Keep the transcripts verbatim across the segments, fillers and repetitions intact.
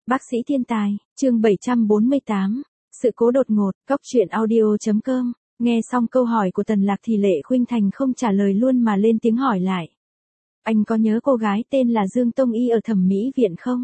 Bác sĩ thiên tài, chương bảy trăm bốn mươi tám, sự cố đột ngột, góc truyện audio.com, nghe xong câu hỏi của Tần Lạc thì Lệ Khuynh Thành không trả lời luôn mà lên tiếng hỏi lại. Anh có nhớ cô gái tên là Dương Tông Y ở thẩm mỹ viện không?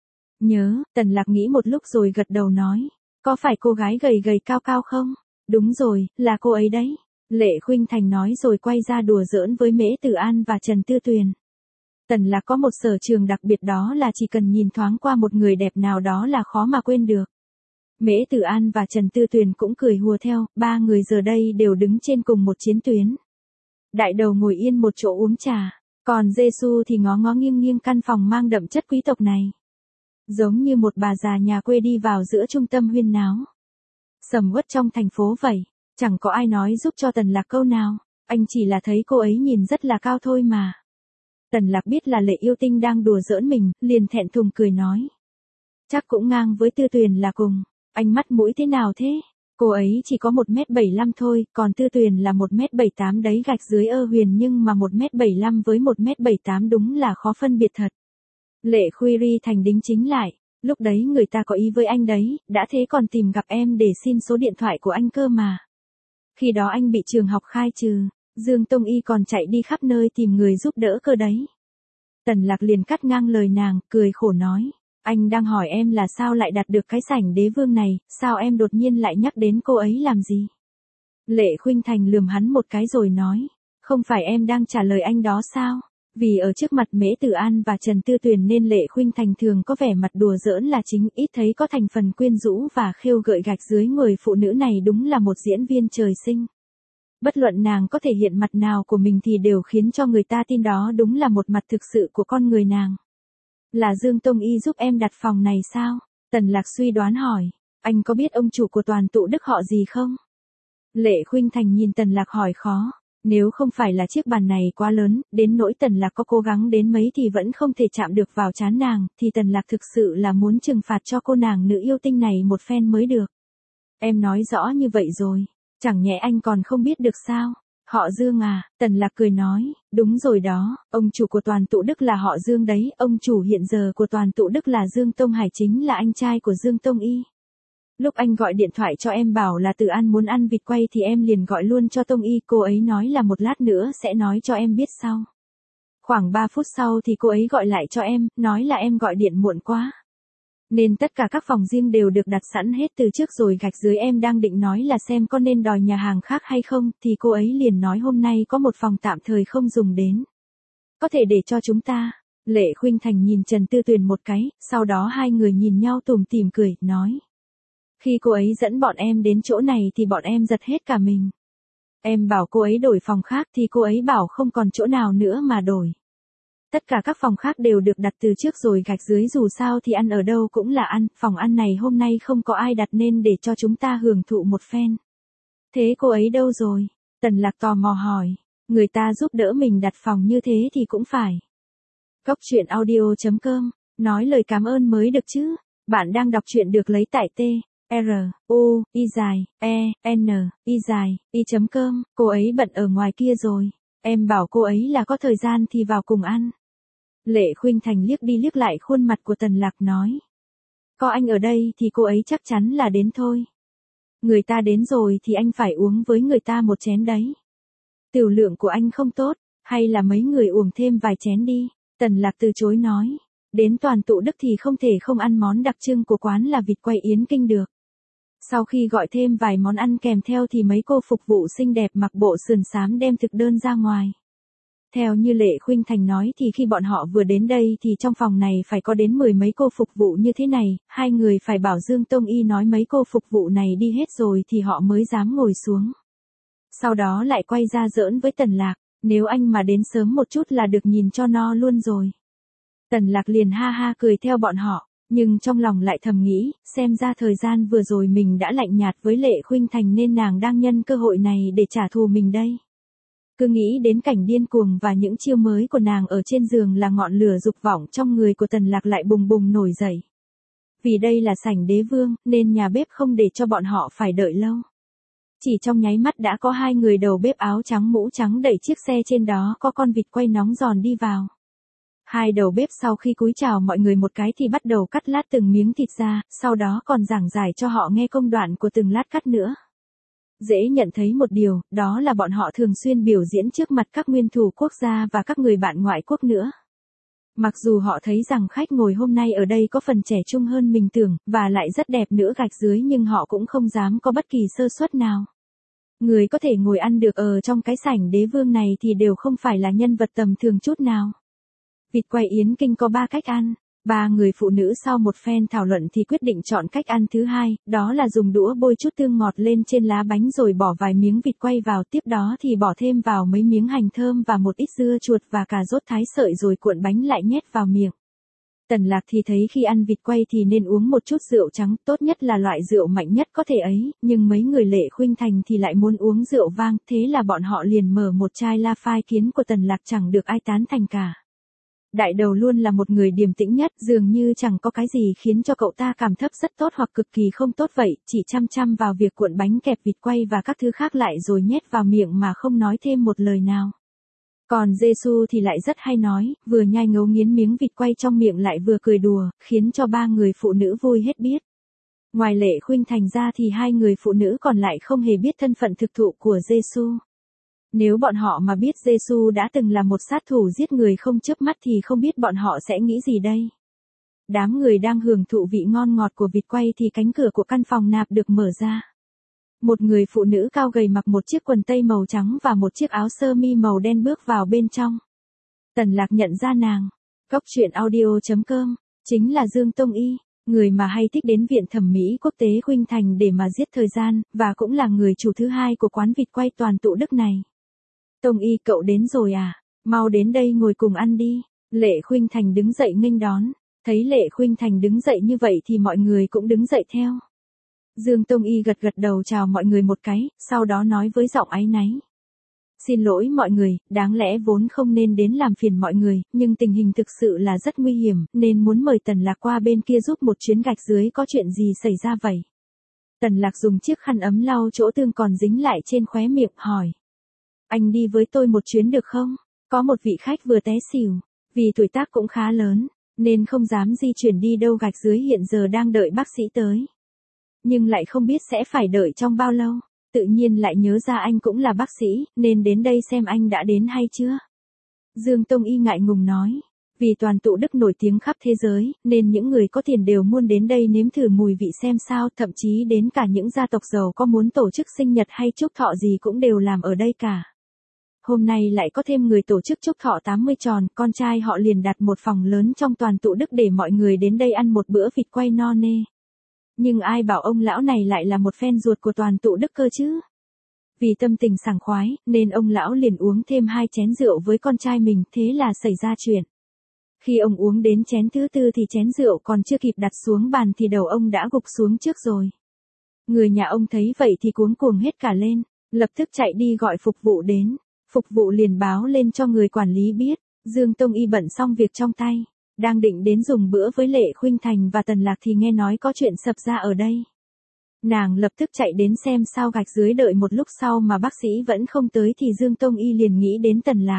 Nhớ, Tần Lạc nghĩ một lúc rồi gật đầu nói. Có phải cô gái gầy gầy cao cao không? Đúng rồi, là cô ấy đấy. Lệ Khuynh Thành nói rồi quay ra đùa giỡn với Mễ Tử An và Trần Tư Tuyền. Tần Lạc có một sở trường đặc biệt đó là chỉ cần nhìn thoáng qua một người đẹp nào đó là khó mà quên được. Mễ Tử An và Trần Tư Tuyền cũng cười hùa theo, ba người giờ đây đều đứng trên cùng một chiến tuyến. Đại đầu ngồi yên một chỗ uống trà, còn Giê-xu thì ngó ngó nghiêng nghiêng căn phòng mang đậm chất quý tộc này. Giống như một bà già nhà quê đi vào giữa trung tâm huyên náo. Sầm uất trong thành phố vậy, chẳng có ai nói giúp cho Tần Lạc câu nào, anh chỉ là thấy cô ấy nhìn rất là cao thôi mà. Tần Lạc biết là Lệ Yêu Tinh đang đùa giỡn mình, liền thẹn thùng cười nói. Chắc cũng ngang với Tư Tuyền là cùng, anh mắt mũi thế nào thế? Cô ấy chỉ có một mét bảy mươi lăm thôi, còn Tư Tuyền là một mét bảy mươi tám đấy gạch dưới ơ huyền nhưng mà một mét bảy mươi lăm với một mét bảy mươi tám đúng là khó phân biệt thật. Lệ Khuy Ri thành đính chính lại, lúc đấy người ta có ý với anh đấy, đã thế còn tìm gặp em để xin số điện thoại của anh cơ mà. Khi đó anh bị trường học khai trừ, Dương Tông Y còn chạy đi khắp nơi tìm người giúp đỡ cơ đấy. Tần Lạc liền cắt ngang lời nàng, cười khổ nói. Anh đang hỏi em là sao lại đạt được cái sảnh đế vương này, sao em đột nhiên lại nhắc đến cô ấy làm gì? Lệ Khuynh Thành lườm hắn một cái rồi nói. Không phải em đang trả lời anh đó sao? Vì ở trước mặt Mễ Tử An và Trần Tư Tuyền nên Lệ Khuynh Thành thường có vẻ mặt đùa giỡn là chính, ít thấy có thành phần quyến rũ và khêu gợi gạch dưới người phụ nữ này đúng là một diễn viên trời sinh. Bất luận nàng có thể hiện mặt nào của mình thì đều khiến cho người ta tin đó đúng là một mặt thực sự của con người nàng. Là Dương Tông Y giúp em đặt phòng này sao? Tần Lạc suy đoán hỏi. Anh có biết ông chủ của Toàn Tụ Đức họ gì không? Lệ Khuynh Thành nhìn Tần Lạc hỏi khó. Nếu không phải là chiếc bàn này quá lớn, đến nỗi Tần Lạc có cố gắng đến mấy thì vẫn không thể chạm được vào trán nàng, thì Tần Lạc thực sự là muốn trừng phạt cho cô nàng nữ yêu tinh này một phen mới được. Em nói rõ như vậy rồi, chẳng nhẽ anh còn không biết được sao? Họ Dương à? Tần Lạc cười nói, đúng rồi đó, ông chủ của Toàn Tụ Đức là họ Dương đấy, ông chủ hiện giờ của Toàn Tụ Đức là Dương Tông Hải chính là anh trai của Dương Tông Y. Lúc anh gọi điện thoại cho em bảo là Tử An muốn ăn vịt quay thì em liền gọi luôn cho Tông Y, cô ấy nói là một lát nữa sẽ nói cho em biết sau. Khoảng ba phút sau thì cô ấy gọi lại cho em, nói là em gọi điện muộn quá. Nên tất cả các phòng riêng đều được đặt sẵn hết từ trước rồi gạch dưới, em đang định nói là xem có nên đòi nhà hàng khác hay không, thì cô ấy liền nói hôm nay có một phòng tạm thời không dùng đến. Có thể để cho chúng ta. Lệ Khuynh Thành nhìn Trần Tư Tuyền một cái, sau đó hai người nhìn nhau tủm tỉm cười, nói. Khi cô ấy dẫn bọn em đến chỗ này thì bọn em giật hết cả mình. Em bảo cô ấy đổi phòng khác thì cô ấy bảo không còn chỗ nào nữa mà đổi. Tất cả các phòng khác đều được đặt từ trước rồi gạch dưới, dù sao thì ăn ở đâu cũng là ăn, phòng ăn này hôm nay không có ai đặt nên để cho chúng ta hưởng thụ một phen. Thế cô ấy đâu rồi? Tần Lạc tò mò hỏi, người ta giúp đỡ mình đặt phòng như thế thì cũng phải. Góc truyện audio.com, nói lời cảm ơn mới được chứ, bạn đang đọc truyện được lấy tại T. R, U, I dài, E, N, I dài, I.com, cô ấy bận ở ngoài kia rồi, em bảo cô ấy là có thời gian thì vào cùng ăn. Lệ Khuynh Thành liếc đi liếc lại khuôn mặt của Tần Lạc nói. Có anh ở đây thì cô ấy chắc chắn là đến thôi. Người ta đến rồi thì anh phải uống với người ta một chén đấy. Tiểu lượng của anh không tốt, hay là mấy người uống thêm vài chén đi. Tần Lạc từ chối nói. Đến Toàn Tụ Đức thì không thể không ăn món đặc trưng của quán là vịt quay Yến Kinh được. Sau khi gọi thêm vài món ăn kèm theo thì mấy cô phục vụ xinh đẹp mặc bộ sườn xám đem thực đơn ra ngoài. Theo như Lệ Khuynh Thành nói thì khi bọn họ vừa đến đây thì trong phòng này phải có đến mười mấy cô phục vụ như thế này, hai người phải bảo Dương Tông Y nói mấy cô phục vụ này đi hết rồi thì họ mới dám ngồi xuống. Sau đó lại quay ra giỡn với Tần Lạc, nếu anh mà đến sớm một chút là được nhìn cho no luôn rồi. Tần Lạc liền ha ha cười theo bọn họ, nhưng trong lòng lại thầm nghĩ, xem ra thời gian vừa rồi mình đã lạnh nhạt với Lệ Khuynh Thành nên nàng đang nhân cơ hội này để trả thù mình đây. Cứ nghĩ đến cảnh điên cuồng và những chiêu mới của nàng ở trên giường là ngọn lửa dục vọng trong người của Tần Lạc lại bùng bùng nổi dậy. Vì đây là sảnh đế vương, nên nhà bếp không để cho bọn họ phải đợi lâu. Chỉ trong nháy mắt đã có hai người đầu bếp áo trắng mũ trắng đẩy chiếc xe trên đó có con vịt quay nóng giòn đi vào. Hai đầu bếp sau khi cúi chào mọi người một cái thì bắt đầu cắt lát từng miếng thịt ra, sau đó còn giảng giải cho họ nghe công đoạn của từng lát cắt nữa. Dễ nhận thấy một điều, đó là bọn họ thường xuyên biểu diễn trước mặt các nguyên thủ quốc gia và các người bạn ngoại quốc nữa. Mặc dù họ thấy rằng khách ngồi hôm nay ở đây có phần trẻ trung hơn mình tưởng, và lại rất đẹp nữa gạch dưới, nhưng họ cũng không dám có bất kỳ sơ suất nào. Người có thể ngồi ăn được ở trong cái sảnh đế vương này thì đều không phải là nhân vật tầm thường chút nào. Vịt quay Yến Kinh có ba cách ăn. Ba người phụ nữ sau một phen thảo luận thì quyết định chọn cách ăn thứ hai, đó là dùng đũa bôi chút tương ngọt lên trên lá bánh rồi bỏ vài miếng vịt quay vào, tiếp đó thì bỏ thêm vào mấy miếng hành thơm và một ít dưa chuột và cà rốt thái sợi rồi cuộn bánh lại nhét vào miệng. Tần Lạc thì thấy khi ăn vịt quay thì nên uống một chút rượu trắng, tốt nhất là loại rượu mạnh nhất có thể ấy, nhưng mấy người Lệ Khuynh Thành thì lại muốn uống rượu vang, thế là bọn họ liền mở một chai La Phai Kiến của Tần Lạc, chẳng được ai tán thành cả. Đại đầu luôn là một người điềm tĩnh nhất, dường như chẳng có cái gì khiến cho cậu ta cảm thấp rất tốt hoặc cực kỳ không tốt vậy, chỉ chăm chăm vào việc cuộn bánh kẹp vịt quay và các thứ khác lại rồi nhét vào miệng mà không nói thêm một lời nào. Còn Giê-xu thì lại rất hay nói, vừa nhai ngấu nghiến miếng vịt quay trong miệng lại vừa cười đùa, khiến cho ba người phụ nữ vui hết biết. Ngoài Lệ Khuynh Thành ra thì hai người phụ nữ còn lại không hề biết thân phận thực thụ của Giê-xu. Nếu bọn họ mà biết Giê-xu đã từng là một sát thủ giết người không chớp mắt thì không biết bọn họ sẽ nghĩ gì đây. Đám người đang hưởng thụ vị ngon ngọt của vịt quay thì cánh cửa của căn phòng nạp được mở ra. Một người phụ nữ cao gầy mặc một chiếc quần tây màu trắng và một chiếc áo sơ mi màu đen bước vào bên trong. Tần Lạc nhận ra nàng. Cốc truyện audio chấm com, chính là Dương Tông Y, người mà hay thích đến viện thẩm mỹ quốc tế Khuynh Thành để mà giết thời gian, và cũng là người chủ thứ hai của quán vịt quay toàn tụ Đức này. Tông Y, cậu đến rồi à? Mau đến đây ngồi cùng ăn đi. Lệ Khuynh Thành đứng dậy nghênh đón. Thấy Lệ Khuynh Thành đứng dậy như vậy thì mọi người cũng đứng dậy theo. Dương Tông Y gật gật đầu chào mọi người một cái, sau đó nói với giọng áy náy. Xin lỗi mọi người, đáng lẽ vốn không nên đến làm phiền mọi người, nhưng tình hình thực sự là rất nguy hiểm, nên muốn mời Tần Lạc qua bên kia giúp một chuyến gạch dưới, có chuyện gì xảy ra vậy? Tần Lạc dùng chiếc khăn ấm lau chỗ tương còn dính lại trên khóe miệng, hỏi. Anh đi với tôi một chuyến được không? Có một vị khách vừa té xỉu, vì tuổi tác cũng khá lớn, nên không dám di chuyển đi đâu, gạch dưới hiện giờ đang đợi bác sĩ tới. Nhưng lại không biết sẽ phải đợi trong bao lâu, tự nhiên lại nhớ ra anh cũng là bác sĩ, nên đến đây xem anh đã đến hay chưa. Dương Tông Y ngại ngùng nói, vì toàn tụ Đức nổi tiếng khắp thế giới, nên những người có tiền đều muốn đến đây nếm thử mùi vị xem sao, thậm chí đến cả những gia tộc giàu có muốn tổ chức sinh nhật hay chúc thọ gì cũng đều làm ở đây cả. Hôm nay lại có thêm người tổ chức chúc thọ tám mươi tròn, con trai họ liền đặt một phòng lớn trong toàn tụ Đức để mọi người đến đây ăn một bữa vịt quay no nê. Nhưng ai bảo ông lão này lại là một fan ruột của toàn tụ Đức cơ chứ? Vì tâm tình sảng khoái, nên ông lão liền uống thêm hai chén rượu với con trai mình, thế là xảy ra chuyện. Khi ông uống đến chén thứ tư thì chén rượu còn chưa kịp đặt xuống bàn thì đầu ông đã gục xuống trước rồi. Người nhà ông thấy vậy thì cuống cuồng hết cả lên, lập tức chạy đi gọi phục vụ đến. Phục vụ liền báo lên cho người quản lý biết, Dương Tông Y bận xong việc trong tay, đang định đến dùng bữa với Lệ Khuynh Thành và Tần Lạc thì nghe nói có chuyện sập ra ở đây. Nàng lập tức chạy đến xem sao, gạch dưới đợi một lúc sau mà bác sĩ vẫn không tới thì Dương Tông Y liền nghĩ đến Tần Lạc.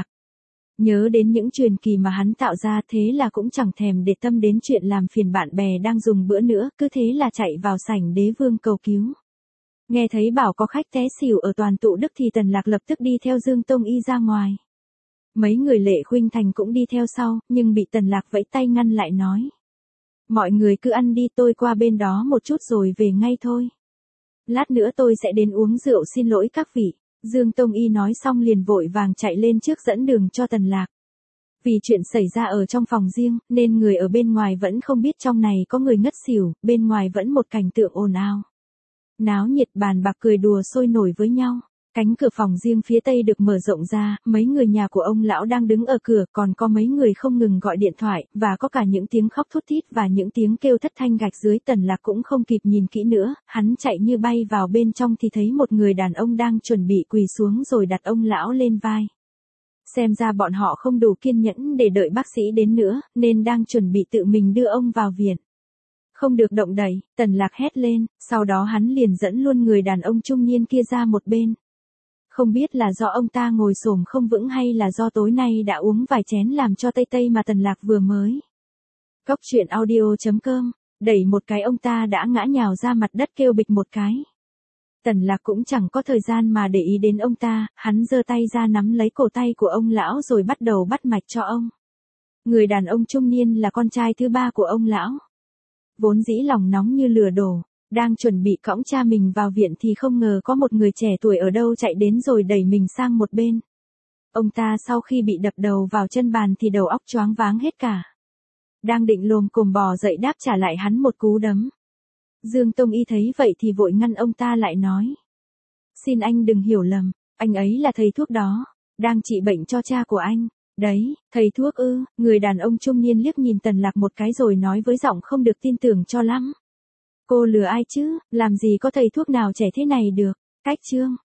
Nhớ đến những truyền kỳ mà hắn tạo ra, thế là cũng chẳng thèm để tâm đến chuyện làm phiền bạn bè đang dùng bữa nữa, cứ thế là chạy vào sảnh đế vương cầu cứu. Nghe thấy bảo có khách té xỉu ở toàn tụ Đức thì Tần Lạc lập tức đi theo Dương Tông Y ra ngoài. Mấy người Lệ Khuynh Thành cũng đi theo sau, nhưng bị Tần Lạc vẫy tay ngăn lại nói. Mọi người cứ ăn đi, tôi qua bên đó một chút rồi về ngay thôi. Lát nữa tôi sẽ đến uống rượu, xin lỗi các vị. Dương Tông Y nói xong liền vội vàng chạy lên trước dẫn đường cho Tần Lạc. Vì chuyện xảy ra ở trong phòng riêng, nên người ở bên ngoài vẫn không biết trong này có người ngất xỉu, bên ngoài vẫn một cảnh tượng ồn ào. Náo nhiệt, bàn bạc cười đùa sôi nổi với nhau. Cánh cửa phòng riêng phía tây được mở rộng ra, mấy người nhà của ông lão đang đứng ở cửa, còn có mấy người không ngừng gọi điện thoại, và có cả những tiếng khóc thút thít và những tiếng kêu thất thanh. Gạch dưới Tần Lạc cũng không kịp nhìn kỹ nữa, hắn chạy như bay vào bên trong thì thấy một người đàn ông đang chuẩn bị quỳ xuống rồi đặt ông lão lên vai. Xem ra bọn họ không đủ kiên nhẫn để đợi bác sĩ đến nữa, nên đang chuẩn bị tự mình đưa ông vào viện. Không được động đậy, Tần Lạc hét lên, sau đó hắn liền dẫn luôn người đàn ông trung niên kia ra một bên. Không biết là do ông ta ngồi xổm không vững hay là do tối nay đã uống vài chén làm cho tây tây mà Tần Lạc vừa mới. Cóc truyện audio.com, đẩy một cái ông ta đã ngã nhào ra mặt đất kêu bịch một cái. Tần Lạc cũng chẳng có thời gian mà để ý đến ông ta, hắn giơ tay ra nắm lấy cổ tay của ông lão rồi bắt đầu bắt mạch cho ông. Người đàn ông trung niên là con trai thứ ba của ông lão. Vốn dĩ lòng nóng như lửa đổ, đang chuẩn bị cõng cha mình vào viện thì không ngờ có một người trẻ tuổi ở đâu chạy đến rồi đẩy mình sang một bên. Ông ta sau khi bị đập đầu vào chân bàn thì đầu óc choáng váng hết cả. Đang định lồm cồm bò dậy đáp trả lại hắn một cú đấm. Dương Tông Y thấy vậy thì vội ngăn ông ta lại nói. Xin anh đừng hiểu lầm, anh ấy là thầy thuốc đó, đang trị bệnh cho cha của anh. Đấy, thầy thuốc ư, người đàn ông trung niên liếc nhìn Tần Lạc một cái rồi nói với giọng không được tin tưởng cho lắm. Cô lừa ai chứ, làm gì có thầy thuốc nào trẻ thế này được, cách chương.